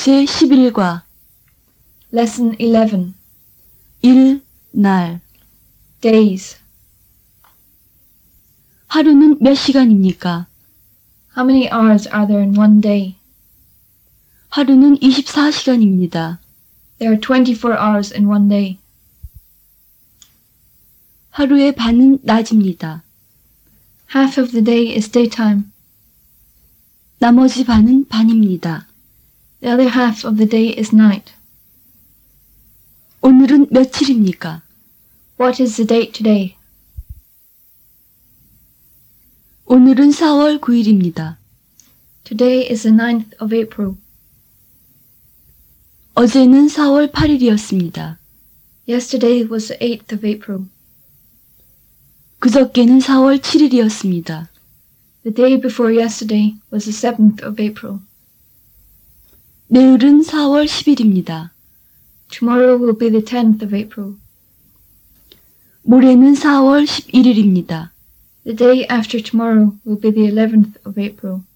제11과 Lesson 11. 날 Days. 하루는 몇 시간입니까? How many hours are there in one day? 하루는 24시간입니다. There are 24 hours in one day. 하루의 반은 낮입니다. Half of the day is daytime. 나머지 반은 밤입니다. The other half of the day is night. 오늘은 며칠입니까? What is the date today? 오늘은 4월 9일입니다. Today is the 9th of April. 어제는 4월 8일이었습니다. Yesterday was the 8th of April. 그저께는 4월 7일이었습니다. The day before yesterday was the 7th of April. 내일은 4월 10일입니다. Tomorrow will be the 10th of April. 모레는 4월 11일입니다. The day after tomorrow will be the 11th of April.